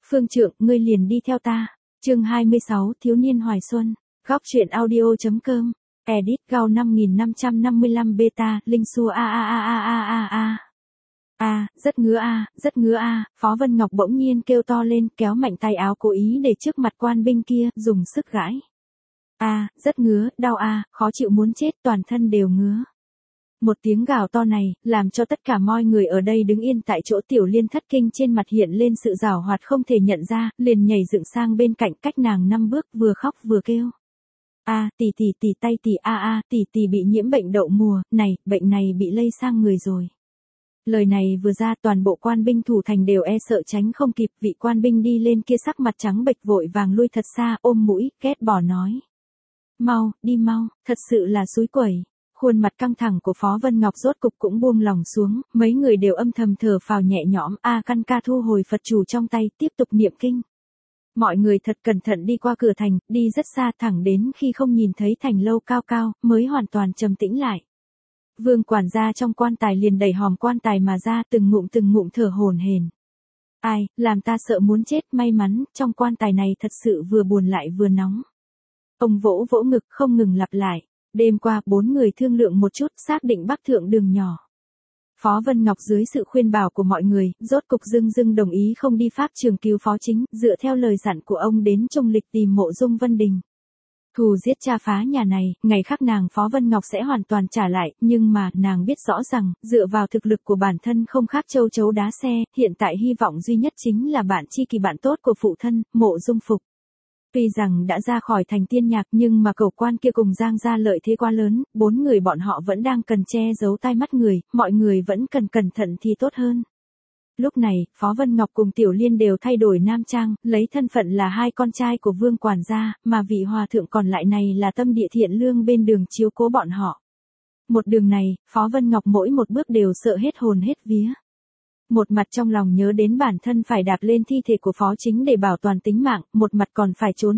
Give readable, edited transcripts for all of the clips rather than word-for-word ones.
Phương Trượng, ngươi liền đi theo ta. Chương 26, thiếu niên hoài xuân. Góc truyện audio.com. Edit Gao 5555 beta, Linh Xu rất ngứa rất ngứa Phó Vân Ngọc bỗng nhiên kêu to lên, kéo mạnh tay áo cố ý để trước mặt quan binh kia, dùng sức gãi. Rất ngứa, đau khó chịu muốn chết, toàn thân đều ngứa. Một tiếng gào to này, làm cho tất cả mọi người ở đây đứng yên tại chỗ. Tiểu Liên thất kinh, trên mặt hiện lên sự giảo hoạt không thể nhận ra, liền nhảy dựng sang bên cạnh cách nàng 5 bước, vừa khóc vừa kêu. Tỷ tay tỷ tỷ bị nhiễm bệnh đậu mùa, này, bệnh này bị lây sang người rồi. Lời này vừa ra, toàn bộ quan binh thủ thành đều e sợ tránh không kịp. Vị quan binh đi lên kia sắc mặt trắng bệch vội vàng lui thật xa, ôm mũi, ghét bỏ nói. Mau, đi mau, thật sự là xúi quẩy. Khuôn mặt căng thẳng của Phó Vân Ngọc rốt cục cũng buông lòng xuống, mấy người đều âm thầm thở phào nhẹ nhõm. Căn ca thu hồi Phật chủ trong tay, tiếp tục niệm kinh. Mọi người thật cẩn thận đi qua cửa thành, đi rất xa, thẳng đến khi không nhìn thấy thành lâu cao cao, mới hoàn toàn trầm tĩnh lại. Vương quản gia trong quan tài liền đẩy hòm quan tài mà ra, từng ngụm thở hổn hển. Làm ta sợ muốn chết, may mắn, trong quan tài này thật sự vừa buồn lại vừa nóng. Ông vỗ vỗ ngực không ngừng lặp lại. Đêm qua, 4 người thương lượng một chút, xác định bắc thượng đường nhỏ. Phó Vân Ngọc dưới sự khuyên bảo của mọi người, rốt cục dưng đồng ý không đi pháp trường cứu Phó Chính, dựa theo lời dặn của ông đến Trung Lịch tìm Mộ Dung Vân Đình. Thù giết cha phá nhà này, ngày khác nàng Phó Vân Ngọc sẽ hoàn toàn trả lại, nhưng mà, nàng biết rõ rằng, dựa vào thực lực của bản thân không khác châu chấu đá xe, hiện tại hy vọng duy nhất chính là bạn tri kỷ bạn tốt của phụ thân, Mộ Dung Phục. Tuy rằng đã ra khỏi thành Tiên Nhạc nhưng mà cẩu quan kia cùng Giang gia lợi thế quá lớn, 4 người bọn họ vẫn đang cần che giấu tai mắt người, mọi người vẫn cần cẩn thận thì tốt hơn. Lúc này, Phó Vân Ngọc cùng Tiểu Liên đều thay đổi nam trang, lấy thân phận là 2 con trai của Vương quản gia, mà vị hòa thượng còn lại này là tâm địa thiện lương bên đường chiếu cố bọn họ. Một đường này, Phó Vân Ngọc mỗi một bước đều sợ hết hồn hết vía. Một mặt trong lòng nhớ đến bản thân phải đạp lên thi thể của Phó Chính để bảo toàn tính mạng, một mặt còn phải trốn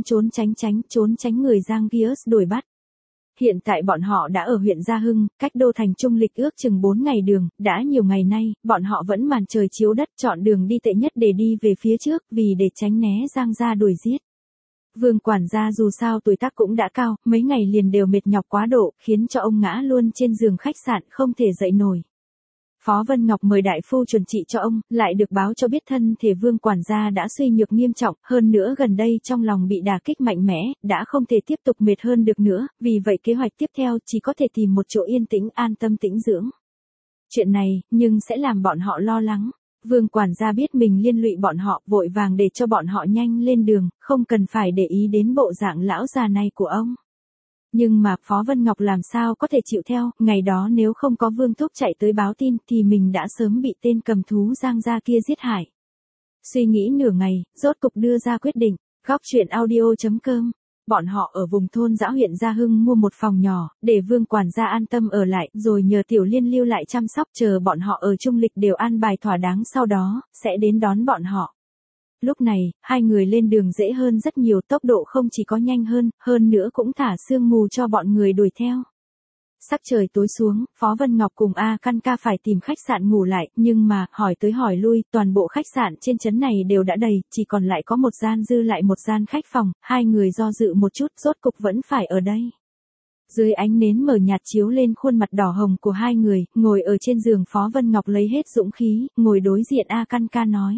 tránh người Giang Gius đuổi bắt. Hiện tại bọn họ đã ở huyện Gia Hưng, cách đô thành Trung Lịch ước chừng 4 ngày đường, đã nhiều ngày nay, bọn họ vẫn màn trời chiếu đất chọn đường đi tệ nhất để đi về phía trước, vì để tránh né Giang gia đuổi giết. Vương quản gia dù sao tuổi tác cũng đã cao, mấy ngày liền đều mệt nhọc quá độ, khiến cho ông ngã luôn trên giường khách sạn không thể dậy nổi. Phó Vân Ngọc mời đại phu chuẩn trị cho ông, lại được báo cho biết thân thể Vương quản gia đã suy nhược nghiêm trọng, hơn nữa gần đây trong lòng bị đả kích mạnh mẽ, đã không thể tiếp tục mệt hơn được nữa, vì vậy kế hoạch tiếp theo chỉ có thể tìm một chỗ yên tĩnh an tâm tĩnh dưỡng. Chuyện này, nhưng sẽ làm bọn họ lo lắng. Vương quản gia biết mình liên lụy bọn họ, vội vàng để cho bọn họ nhanh lên đường, không cần phải để ý đến bộ dạng lão già này của ông. Nhưng mà Phó Vân Ngọc làm sao có thể chịu theo, ngày đó nếu không có Vương Thúc chạy tới báo tin thì mình đã sớm bị tên cầm thú Giang gia kia giết hại. Suy nghĩ nửa ngày, rốt cục đưa ra quyết định. Góc truyện audio.com. Bọn họ ở vùng thôn Dã huyện Gia Hưng mua một phòng nhỏ, để Vương quản gia an tâm ở lại, rồi nhờ Tiểu Liên lưu lại chăm sóc, chờ bọn họ ở Trung Lịch đều an bài thỏa đáng, sau đó sẽ đến đón bọn họ. Lúc này, 2 người lên đường dễ hơn rất nhiều, tốc độ không chỉ có nhanh hơn nữa cũng thả sương mù cho bọn người đuổi theo. Sắc trời tối xuống, Phó Vân Ngọc cùng Căn ca phải tìm khách sạn ngủ lại, nhưng mà, hỏi tới hỏi lui, toàn bộ khách sạn trên trấn này đều đã đầy, chỉ còn lại có một gian dư lại một gian khách phòng, 2 người do dự một chút, rốt cục vẫn phải ở đây. Dưới ánh nến mờ nhạt chiếu lên khuôn mặt đỏ hồng của 2 người, ngồi ở trên giường Phó Vân Ngọc lấy hết dũng khí, ngồi đối diện Căn ca nói.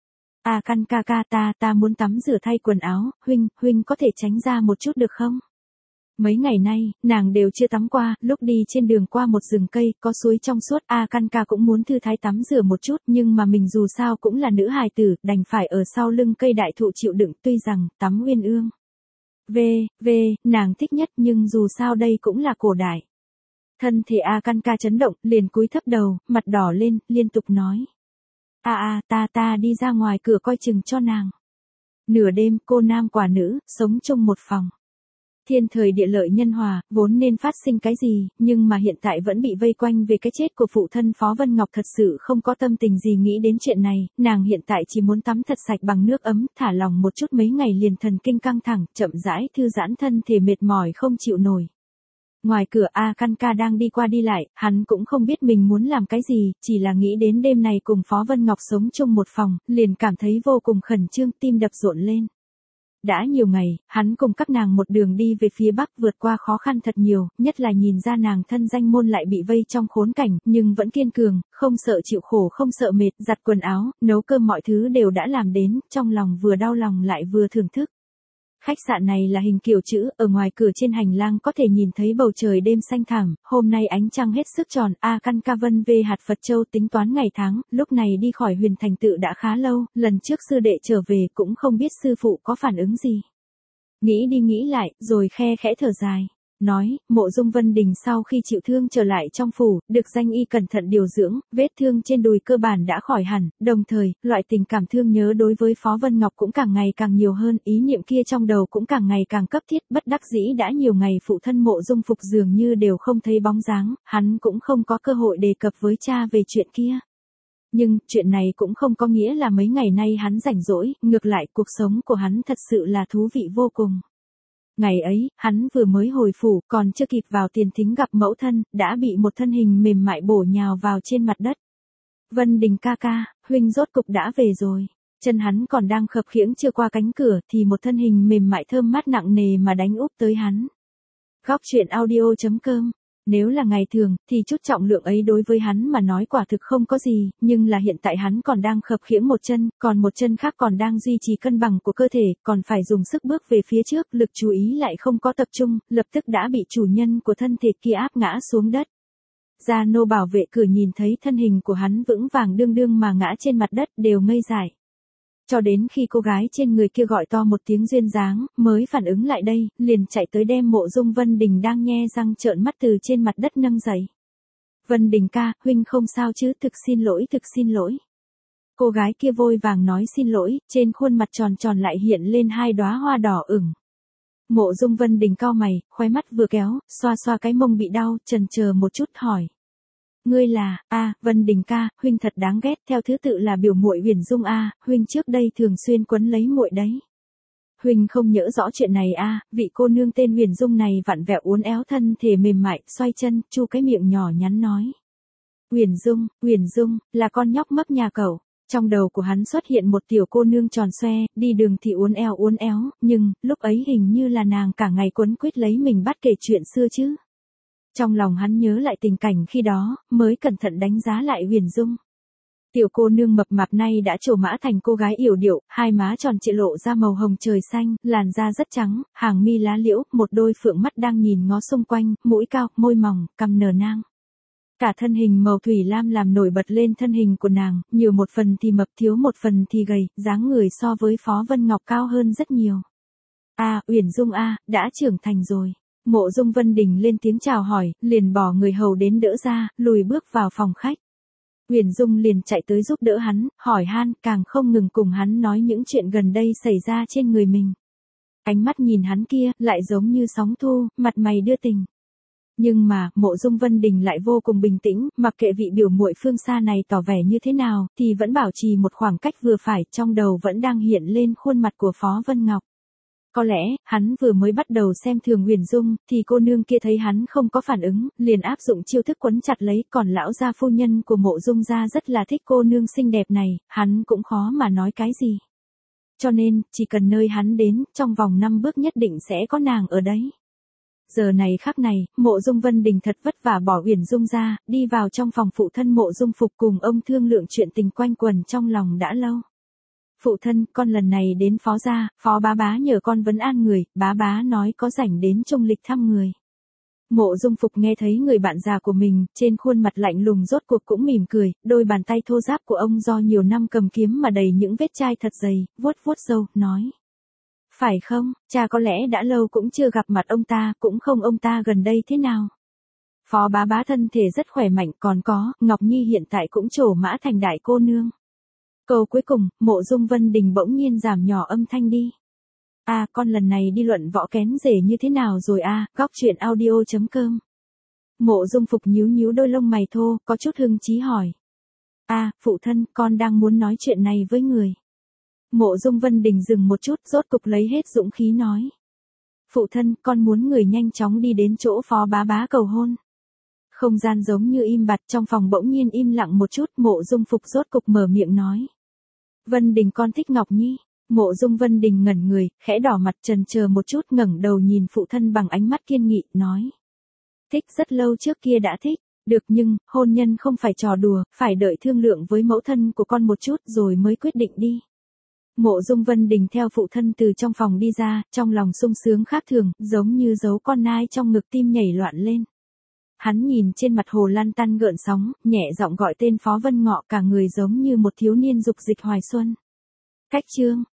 Căn ca ta muốn tắm rửa thay quần áo, huynh có thể tránh ra một chút được không? Mấy ngày nay, nàng đều chưa tắm qua, lúc đi trên đường qua một rừng cây, có suối trong suốt, Căn ca cũng muốn thư thái tắm rửa một chút, nhưng mà mình dù sao cũng là nữ hài tử, đành phải ở sau lưng cây đại thụ chịu đựng, tuy rằng, tắm uyên ương. Nàng thích nhất nhưng dù sao đây cũng là cổ đại. Thân thể Căn ca chấn động, liền cúi thấp đầu, mặt đỏ lên, liên tục nói. Ta đi ra ngoài cửa coi chừng cho nàng. Nửa đêm, cô nam quả nữ, sống chung một phòng. Thiên thời địa lợi nhân hòa, vốn nên phát sinh cái gì, nhưng mà hiện tại vẫn bị vây quanh về cái chết của phụ thân. Phó Vân Ngọc thật sự không có tâm tình gì nghĩ đến chuyện này, nàng hiện tại chỉ muốn tắm thật sạch bằng nước ấm, thả lòng một chút, mấy ngày liền thần kinh căng thẳng, chậm rãi thư giãn thân thể mệt mỏi không chịu nổi. Ngoài cửa A Căn Ca đang đi qua đi lại, hắn cũng không biết mình muốn làm cái gì, chỉ là nghĩ đến đêm này cùng Phó Vân Ngọc sống chung một phòng, liền cảm thấy vô cùng khẩn trương, tim đập rộn lên. Đã nhiều ngày, hắn cùng các nàng một đường đi về phía Bắc vượt qua khó khăn thật nhiều, nhất là nhìn ra nàng thân danh môn lại bị vây trong khốn cảnh, nhưng vẫn kiên cường, không sợ chịu khổ không sợ mệt, giặt quần áo, nấu cơm mọi thứ đều đã làm đến, trong lòng vừa đau lòng lại vừa thưởng thức. Khách sạn này là hình kiểu chữ, ở ngoài cửa trên hành lang có thể nhìn thấy bầu trời đêm xanh thẳm, hôm nay ánh trăng hết sức tròn, A Căn Ca Vân về hạt Phật Châu tính toán ngày tháng, lúc này đi khỏi Huyền Thành Tự đã khá lâu, lần trước sư đệ trở về cũng không biết sư phụ có phản ứng gì. Nghĩ đi nghĩ lại, rồi khe khẽ thở dài. Nói, Mộ Dung Vân Đình sau khi chịu thương trở lại trong phủ, được danh y cẩn thận điều dưỡng, vết thương trên đùi cơ bản đã khỏi hẳn, đồng thời, loại tình cảm thương nhớ đối với Phó Vân Ngọc cũng càng ngày càng nhiều hơn, ý niệm kia trong đầu cũng càng ngày càng cấp thiết, bất đắc dĩ đã nhiều ngày phụ thân Mộ Dung Phục dường như đều không thấy bóng dáng, hắn cũng không có cơ hội đề cập với cha về chuyện kia. Nhưng, chuyện này cũng không có nghĩa là mấy ngày nay hắn rảnh rỗi, ngược lại cuộc sống của hắn thật sự là thú vị vô cùng. Ngày ấy, hắn vừa mới hồi phủ, còn chưa kịp vào tiền thính gặp mẫu thân, đã bị một thân hình mềm mại bổ nhào vào trên mặt đất. Vân Đình ca ca, huynh rốt cục đã về rồi. Chân hắn còn đang khập khiễng chưa qua cánh cửa, thì một thân hình mềm mại thơm mát nặng nề mà đánh úp tới hắn. Góc truyện audio.com. Nếu là ngày thường, thì chút trọng lượng ấy đối với hắn mà nói quả thực không có gì, nhưng là hiện tại hắn còn đang khập khiễng một chân, còn một chân khác còn đang duy trì cân bằng của cơ thể, còn phải dùng sức bước về phía trước, lực chú ý lại không có tập trung, lập tức đã bị chủ nhân của thân thể kia áp ngã xuống đất. Gia nô bảo vệ cửa nhìn thấy thân hình của hắn vững vàng đương đương mà ngã trên mặt đất đều ngây dại. Cho đến khi cô gái trên người kia gọi to một tiếng duyên dáng, mới phản ứng lại đây, liền chạy tới đem Mộ Dung Vân Đình đang nhe răng trợn mắt từ trên mặt đất nâng dậy. Vân Đình ca, huynh không sao chứ, thực xin lỗi. Cô gái kia vội vàng nói xin lỗi, trên khuôn mặt tròn tròn lại hiện lên hai đóa hoa đỏ ửng. Mộ Dung Vân Đình cau mày, khóe mắt vừa kéo, xoa xoa cái mông bị đau, chần chờ một chút hỏi. Ngươi là, Vân Đình ca, huynh thật đáng ghét, theo thứ tự là biểu muội Huyền Dung huynh trước đây thường xuyên quấn lấy muội đấy. Huynh không nhớ rõ chuyện này vị cô nương tên Huyền Dung này vặn vẹo uốn éo thân thể mềm mại, xoay chân, chu cái miệng nhỏ nhắn nói. Huyền Dung, là con nhóc mấp nhà cậu. Trong đầu của hắn xuất hiện một tiểu cô nương tròn xoe, đi đường thì uốn éo, nhưng, lúc ấy hình như là nàng cả ngày quấn quýt lấy mình bắt kể chuyện xưa chứ. Trong lòng hắn nhớ lại tình cảnh khi đó, mới cẩn thận đánh giá lại Huyền Dung. Tiểu cô nương mập mạp nay đã trổ mã thành cô gái yểu điệu, hai má tròn trịa lộ ra màu hồng trời xanh, làn da rất trắng, hàng mi lá liễu, một đôi phượng mắt đang nhìn ngó xung quanh, mũi cao, môi mỏng, cằm nở nang. Cả thân hình màu thủy lam làm nổi bật lên thân hình của nàng, nhiều một phần thì mập thiếu một phần thì gầy, dáng người so với Phó Vân Ngọc cao hơn rất nhiều. Uyển Dung đã trưởng thành rồi. Mộ Dung Vân Đình lên tiếng chào hỏi, liền bỏ người hầu đến đỡ ra, lùi bước vào phòng khách. Uyển Dung liền chạy tới giúp đỡ hắn, hỏi han, càng không ngừng cùng hắn nói những chuyện gần đây xảy ra trên người mình. Ánh mắt nhìn hắn kia, lại giống như sóng thu, mặt mày đưa tình. Nhưng mà, Mộ Dung Vân Đình lại vô cùng bình tĩnh, mặc kệ vị biểu muội phương xa này tỏ vẻ như thế nào, thì vẫn bảo trì một khoảng cách vừa phải, trong đầu vẫn đang hiện lên khuôn mặt của Phó Vân Ngọc. Có lẽ, hắn vừa mới bắt đầu xem thường Huyền Dung, thì cô nương kia thấy hắn không có phản ứng, liền áp dụng chiêu thức quấn chặt lấy, còn lão gia phu nhân của Mộ Dung gia rất là thích cô nương xinh đẹp này, hắn cũng khó mà nói cái gì. Cho nên, chỉ cần nơi hắn đến, trong vòng 5 bước nhất định sẽ có nàng ở đấy. Giờ này khắc này, Mộ Dung Vân Đình thật vất vả bỏ Uyển Dung ra, đi vào trong phòng phụ thân Mộ Dung Phục cùng ông thương lượng chuyện tình quanh quẩn trong lòng đã lâu. Phụ thân, con lần này đến Phó gia, Phó bá bá nhờ con vấn an người, bá bá nói có rảnh đến Trung Lịch thăm người. Mộ Dung Phục nghe thấy người bạn già của mình, trên khuôn mặt lạnh lùng rốt cuộc cũng mỉm cười, đôi bàn tay thô ráp của ông do nhiều năm cầm kiếm mà đầy những vết chai thật dày, vuốt vuốt râu, nói. Phải không, cha có lẽ đã lâu cũng chưa gặp mặt ông ta, cũng không ông ta gần đây thế nào. Phó bá bá thân thể rất khỏe mạnh, còn có, Ngọc Nhi hiện tại cũng trổ mã thành đại cô nương. Câu cuối cùng, Mộ Dung Vân Đình bỗng nhiên giảm nhỏ âm thanh đi. Con lần này đi luận võ kén rể như thế nào rồi góc truyện audio.com. Mộ Dung Phục nhíu nhíu đôi lông mày thô, có chút hưng chí hỏi. Phụ thân, con đang muốn nói chuyện này với người. Mộ Dung Vân Đình dừng một chút, rốt cục lấy hết dũng khí nói. Phụ thân, con muốn người nhanh chóng đi đến chỗ Phó bá bá cầu hôn. Không gian giống như im bặt, trong phòng bỗng nhiên im lặng một chút, Mộ Dung Phục rốt cục mở miệng nói. Vân Đình, con thích Ngọc Nhi. Mộ Dung Vân Đình ngẩn người, khẽ đỏ mặt, chần chờ một chút, ngẩng đầu nhìn phụ thân bằng ánh mắt kiên nghị, nói. Thích, rất lâu trước kia đã thích. Được, nhưng hôn nhân không phải trò đùa, phải đợi thương lượng với mẫu thân của con một chút rồi mới quyết định đi. Mộ Dung Vân Đình theo phụ thân từ trong phòng đi ra, trong lòng sung sướng khác thường, giống như giấu con nai trong ngực, tim nhảy loạn lên. Hắn nhìn trên mặt hồ lan tăn gợn sóng, nhẹ giọng gọi tên Phó Vân Ngọ, cả người giống như một thiếu niên dục dịch hoài xuân. Cách chương